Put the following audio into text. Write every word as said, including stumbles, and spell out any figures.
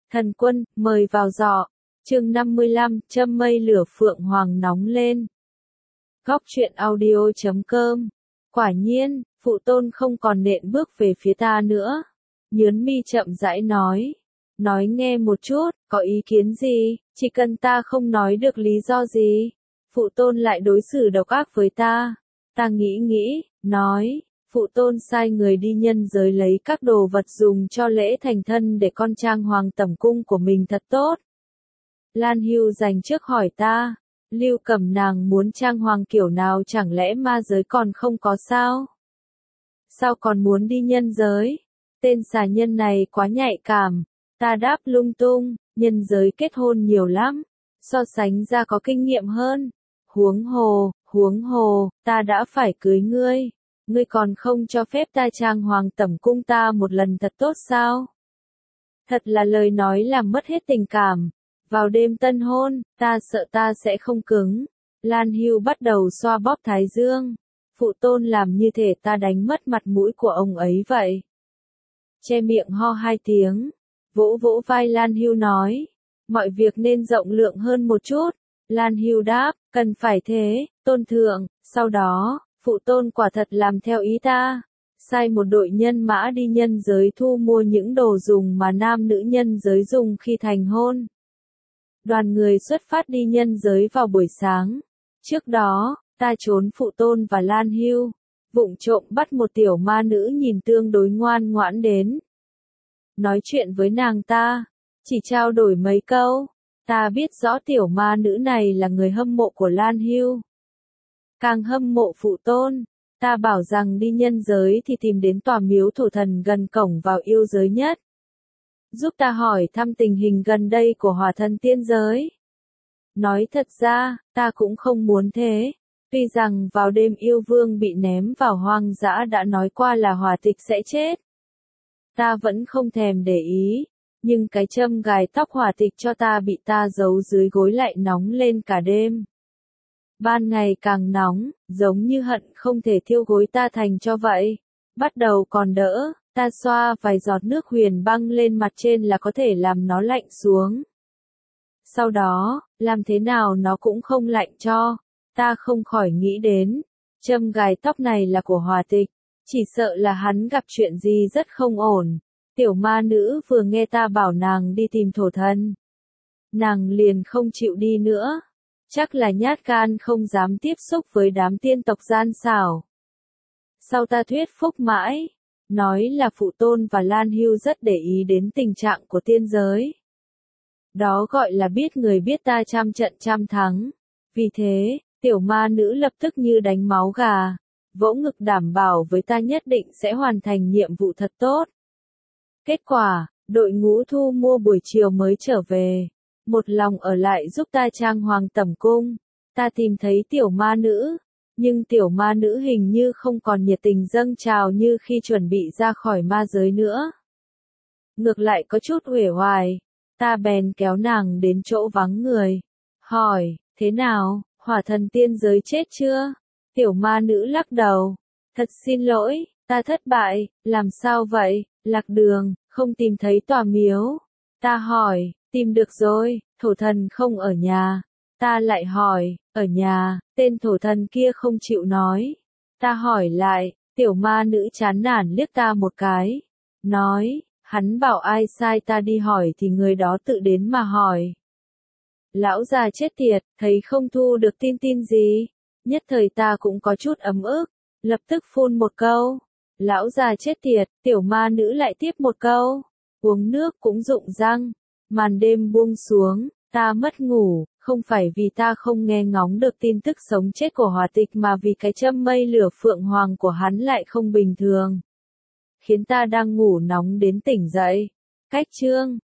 Thần quân, mời vào giỏ. Chương năm mươi lăm, châm mây lửa phượng hoàng nóng lên. Góc truyện audio chấm com. Quả nhiên, phụ tôn không còn nện bước về phía ta nữa. Nhớn mi chậm rãi nói. Nói nghe một chút, có ý kiến gì, chỉ cần ta không nói được lý do gì. Phụ tôn lại đối xử độc ác với ta. Ta nghĩ nghĩ, nói. Phụ tôn sai người đi nhân giới lấy các đồ vật dùng cho lễ thành thân để con trang hoàng tẩm cung của mình thật tốt. Lan Hưu dành trước hỏi ta, Lưu Cẩm nàng muốn trang hoàng kiểu nào, chẳng lẽ ma giới còn không có sao? Sao còn muốn đi nhân giới? Tên xà nhân này quá nhạy cảm. Ta đáp lung tung, nhân giới kết hôn nhiều lắm, so sánh ra có kinh nghiệm hơn. Huống hồ, huống hồ, ta đã phải cưới ngươi. Ngươi còn không cho phép ta trang hoàng tẩm cung ta một lần thật tốt sao? Thật là lời nói làm mất hết tình cảm. Vào đêm tân hôn, ta sợ ta sẽ không cứng. Lan Hưu bắt đầu xoa bóp thái dương. Phụ tôn làm như thể ta đánh mất mặt mũi của ông ấy vậy. Che miệng ho hai tiếng. Vỗ vỗ vai Lan Hưu nói. Mọi việc nên rộng lượng hơn một chút. Lan Hưu đáp, cần phải thế, tôn thượng. Sau đó, phụ tôn quả thật làm theo ý ta. Sai một đội nhân mã đi nhân giới thu mua những đồ dùng mà nam nữ nhân giới dùng khi thành hôn. Đoàn người xuất phát đi nhân giới vào buổi sáng. Trước đó, ta trốn phụ tôn và Lan Hưu, vụng trộm bắt một tiểu ma nữ nhìn tương đối ngoan ngoãn đến. Nói chuyện với nàng ta, chỉ trao đổi mấy câu, ta biết rõ tiểu ma nữ này là người hâm mộ của Lan Hưu. Càng hâm mộ phụ tôn, ta bảo rằng đi nhân giới thì tìm đến tòa miếu thổ thần gần cổng vào yêu giới nhất. Giúp ta hỏi thăm tình hình gần đây của hỏa thần tiên giới. Nói thật ra, ta cũng không muốn thế. Tuy rằng vào đêm yêu vương bị ném vào hoang dã đã nói qua là hỏa tịch sẽ chết. Ta vẫn không thèm để ý. Nhưng cái châm gài tóc hỏa tịch cho ta bị ta giấu dưới gối lại nóng lên cả đêm. Ban ngày càng nóng, giống như hận không thể thiêu gối ta thành cho vậy. Bắt đầu còn đỡ. Ta xoa vài giọt nước huyền băng lên mặt trên là có thể làm nó lạnh xuống. Sau đó, làm thế nào nó cũng không lạnh cho. Ta không khỏi nghĩ đến, châm gài tóc này là của hỏa tịch. Chỉ sợ là hắn gặp chuyện gì rất không ổn. Tiểu ma nữ vừa nghe ta bảo nàng đi tìm thổ thần. Nàng liền không chịu đi nữa. Chắc là nhát gan không dám tiếp xúc với đám tiên tộc gian xảo. Sau ta thuyết phúc mãi. Nói là phụ tôn và Lan Hưu rất để ý đến tình trạng của tiên giới. Đó gọi là biết người biết ta trăm trận trăm thắng. Vì thế, tiểu ma nữ lập tức như đánh máu gà, vỗ ngực đảm bảo với ta nhất định sẽ hoàn thành nhiệm vụ thật tốt. Kết quả, đội ngũ thu mua buổi chiều mới trở về. Một lòng ở lại giúp ta trang hoàng tẩm cung. Ta tìm thấy tiểu ma nữ. Nhưng tiểu ma nữ hình như không còn nhiệt tình dâng trào như khi chuẩn bị ra khỏi ma giới nữa. Ngược lại có chút uể oải. Ta bèn kéo nàng đến chỗ vắng người. Hỏi, thế nào, hỏa thần tiên giới chết chưa? Tiểu ma nữ lắc đầu. Thật xin lỗi, ta thất bại, làm sao vậy, lạc đường, không tìm thấy tòa miếu. Ta hỏi, tìm được rồi, thổ thần không ở nhà. Ta lại hỏi, ở nhà, tên thổ thần kia không chịu nói. Ta hỏi lại, tiểu ma nữ chán nản liếc ta một cái. Nói, hắn bảo ai sai ta đi hỏi thì người đó tự đến mà hỏi. Lão già chết tiệt, thấy không thu được tin tin gì. Nhất thời ta cũng có chút ấm ức, lập tức phun một câu. Lão già chết tiệt, tiểu ma nữ lại tiếp một câu. Uống nước cũng rụng răng. Màn đêm buông xuống, ta mất ngủ. Không phải vì ta không nghe ngóng được tin tức sống chết của hỏa tịch mà vì cái châm mây lửa phượng hoàng của hắn lại không bình thường. Khiến ta đang ngủ nóng đến tỉnh dậy. Cách chương